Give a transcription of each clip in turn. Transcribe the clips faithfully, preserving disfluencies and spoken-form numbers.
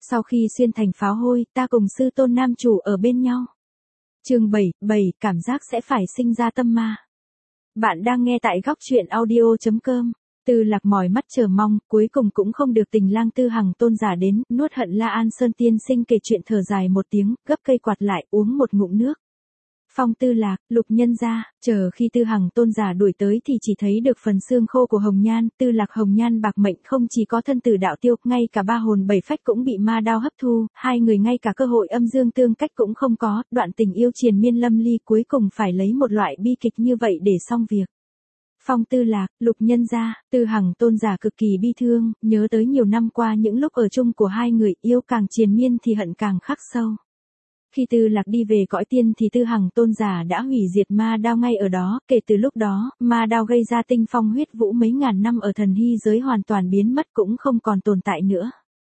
Sau khi xuyên thành pháo hôi, ta cùng sư tôn nam chủ ở bên nhau. Chương bảy, bảy, cảm giác sẽ phải sinh ra tâm ma. Bạn đang nghe tại góc truyện audio chấm com. Tư Lạc mỏi mắt chờ mong, cuối cùng cũng không được Tình Lang Tư Hằng tôn giả đến, nuốt hận La An Sơn tiên sinh kể chuyện thở dài một tiếng, gấp cây quạt lại, uống một ngụm nước. Phong Tư Lạc, Lục nhân gia, chờ khi Tư Hằng tôn giả đuổi tới thì chỉ thấy được phần xương khô của Hồng Nhan, Tư Lạc Hồng Nhan bạc mệnh không chỉ có thân tử đạo tiêu, ngay cả ba hồn bảy phách cũng bị ma đao hấp thu, hai người ngay cả cơ hội âm dương tương cách cũng không có, đoạn tình yêu triền miên lâm ly cuối cùng phải lấy một loại bi kịch như vậy để xong việc. Phong Tư Lạc, Lục nhân gia, Tư Hằng tôn giả cực kỳ bi thương, nhớ tới nhiều năm qua những lúc ở chung của hai người, yêu càng triền miên thì hận càng khắc sâu. Khi Tư Lạc đi về cõi tiên thì Tư Hằng tôn giả đã hủy diệt ma đao ngay ở đó, kể từ lúc đó, ma đao gây ra tinh phong huyết vũ mấy ngàn năm ở thần hy giới hoàn toàn biến mất cũng không còn tồn tại nữa.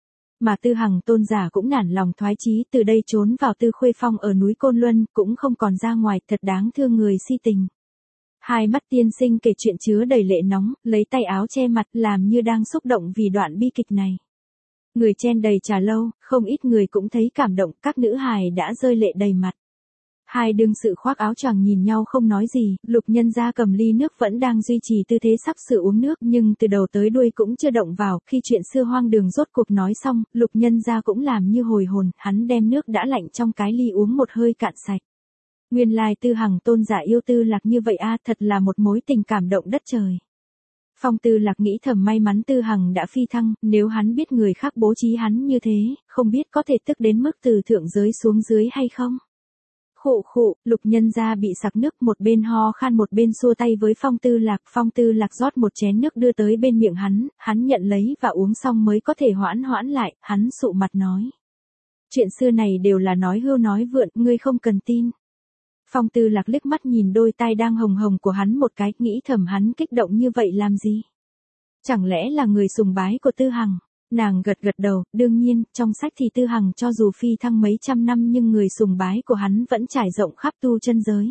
Mà Tư Hằng tôn giả cũng nản lòng thoái chí, từ đây trốn vào Tư Khuê Phong ở núi Côn Luân, cũng không còn ra ngoài, thật đáng thương người si tình. Hai mắt tiên sinh kể chuyện chứa đầy lệ nóng, lấy tay áo che mặt làm như đang xúc động vì đoạn bi kịch này. Người chen đầy trà lâu, không ít người cũng thấy cảm động, các nữ hài đã rơi lệ đầy mặt. Hai đương sự khoác áo choàng nhìn nhau không nói gì, Lục nhân gia cầm ly nước vẫn đang duy trì tư thế sắp sửa uống nước nhưng từ đầu tới đuôi cũng chưa động vào, khi chuyện xưa hoang đường rốt cuộc nói xong, Lục nhân gia cũng làm như hồi hồn, hắn đem nước đã lạnh trong cái ly uống một hơi cạn sạch. Nguyên lai Tư Hằng tôn giả yêu Tư Lạc như vậy a, thật là một mối tình cảm động đất trời. Phong Tư Lạc nghĩ thầm may mắn Tư Hằng đã phi thăng, nếu hắn biết người khác bố trí hắn như thế, không biết có thể tức đến mức từ thượng giới xuống dưới hay không. Khụ khụ, Lục nhân gia bị sặc nước, một bên ho khan một bên xua tay với Phong Tư Lạc, Phong Tư Lạc rót một chén nước đưa tới bên miệng hắn, hắn nhận lấy và uống xong mới có thể hoãn hoãn lại, hắn sụ mặt nói. Chuyện xưa này đều là nói hưu nói vượn, ngươi không cần tin. Phong Tư Lạc liếc mắt nhìn đôi tai đang hồng hồng của hắn một cái, nghĩ thầm hắn kích động như vậy làm gì? Chẳng lẽ là người sùng bái của Tư Hằng? Nàng gật gật đầu, đương nhiên, trong sách thì Tư Hằng cho dù phi thăng mấy trăm năm nhưng người sùng bái của hắn vẫn trải rộng khắp tu chân giới.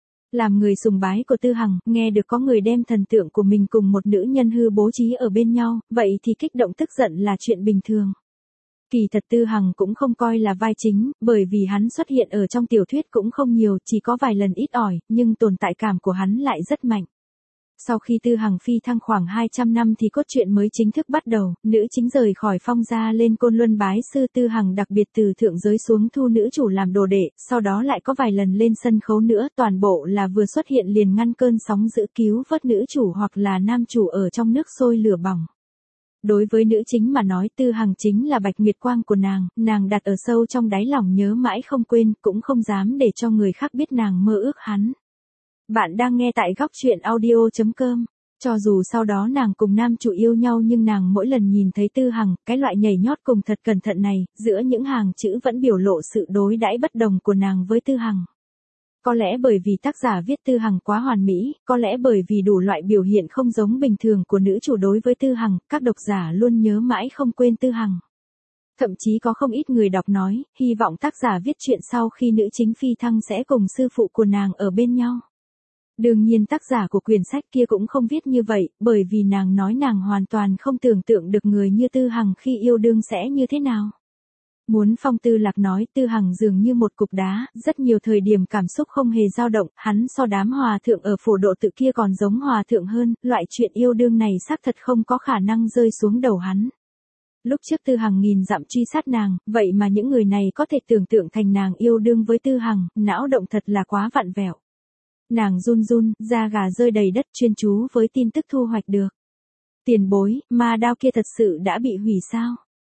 Làm người sùng bái của Tư Hằng, nghe được có người đem thần tượng của mình cùng một nữ nhân hư bố trí ở bên nhau, vậy thì kích động tức giận là chuyện bình thường. Kỳ thật Tư Hằng cũng không coi là vai chính, bởi vì hắn xuất hiện ở trong tiểu thuyết cũng không nhiều, chỉ có vài lần ít ỏi, nhưng tồn tại cảm của hắn lại rất mạnh. Sau khi Tư Hằng phi thăng khoảng hai trăm năm thì cốt truyện mới chính thức bắt đầu, nữ chính rời khỏi Phong gia lên Côn Luân bái sư, Tư Hằng đặc biệt từ thượng giới xuống thu nữ chủ làm đồ đệ, sau đó lại có vài lần lên sân khấu nữa, toàn bộ là vừa xuất hiện liền ngăn cơn sóng dữ cứu vớt nữ chủ hoặc là nam chủ ở trong nước sôi lửa bỏng. Đối với nữ chính mà nói Tư Hằng chính là bạch nguyệt quang của nàng, nàng đặt ở sâu trong đáy lòng nhớ mãi không quên, cũng không dám để cho người khác biết nàng mơ ước hắn. Bạn đang nghe tại góc truyện audio chấm com. Cho dù sau đó nàng cùng nam chủ yêu nhau nhưng nàng mỗi lần nhìn thấy Tư Hằng, cái loại nhảy nhót cùng thật cẩn thận này, giữa những hàng chữ vẫn biểu lộ sự đối đãi bất đồng của nàng với Tư Hằng. Có lẽ bởi vì tác giả viết Tư Hằng quá hoàn mỹ, có lẽ bởi vì đủ loại biểu hiện không giống bình thường của nữ chủ đối với Tư Hằng, các độc giả luôn nhớ mãi không quên Tư Hằng. Thậm chí có không ít người đọc nói, hy vọng tác giả viết chuyện sau khi nữ chính phi thăng sẽ cùng sư phụ của nàng ở bên nhau. Đương nhiên tác giả của quyển sách kia cũng không viết như vậy, bởi vì nàng nói nàng hoàn toàn không tưởng tượng được người như Tư Hằng khi yêu đương sẽ như thế nào. Muốn Phong Tư Lạc nói Tư Hằng dường như một cục đá, rất nhiều thời điểm cảm xúc không hề dao động, hắn so đám hòa thượng ở phổ độ tự kia còn giống hòa thượng hơn, loại chuyện yêu đương này xác thật không có khả năng rơi xuống đầu hắn. Lúc trước Tư Hằng nghìn dặm truy sát nàng, vậy mà những người này có thể tưởng tượng thành nàng yêu đương với Tư Hằng, não động thật là quá vặn vẹo. Nàng run run, da gà rơi đầy đất chuyên chú với tin tức thu hoạch được. Tiền bối, ma đao kia thật sự đã bị hủy sao?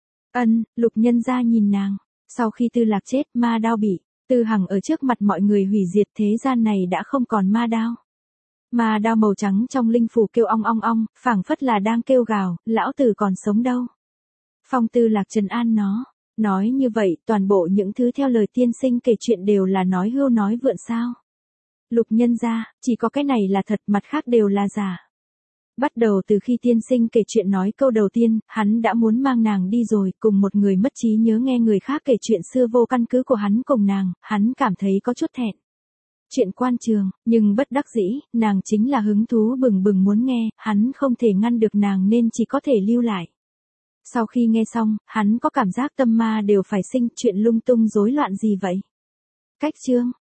Ân, Lục nhân gia nhìn nàng. Sau khi Tư Lạc chết, ma đao bị Tư Hằng ở trước mặt mọi người hủy diệt, thế gian này đã không còn ma đao. Ma đao màu trắng trong linh phủ kêu ong ong ong, phảng phất là đang kêu gào, lão tử còn sống đâu. Phong Tư Lạc trấn an nó. Nói như vậy, toàn bộ những thứ theo lời tiên sinh kể chuyện đều là nói hưu nói vượn sao? Lục nhân gia, chỉ có cái này là thật, mặt khác đều là giả. Bắt đầu từ khi tiên sinh kể chuyện nói câu đầu tiên, hắn đã muốn mang nàng đi rồi, cùng một người mất trí nhớ nghe người khác kể chuyện xưa vô căn cứ của hắn cùng nàng, hắn cảm thấy có chút thẹn. Chuyện quan trường, nhưng bất đắc dĩ, nàng chính là hứng thú bừng bừng muốn nghe, hắn không thể ngăn được nàng nên chỉ có thể lưu lại. Sau khi nghe xong, hắn có cảm giác tâm ma đều phải sinh, chuyện lung tung rối loạn gì vậy? Cách chương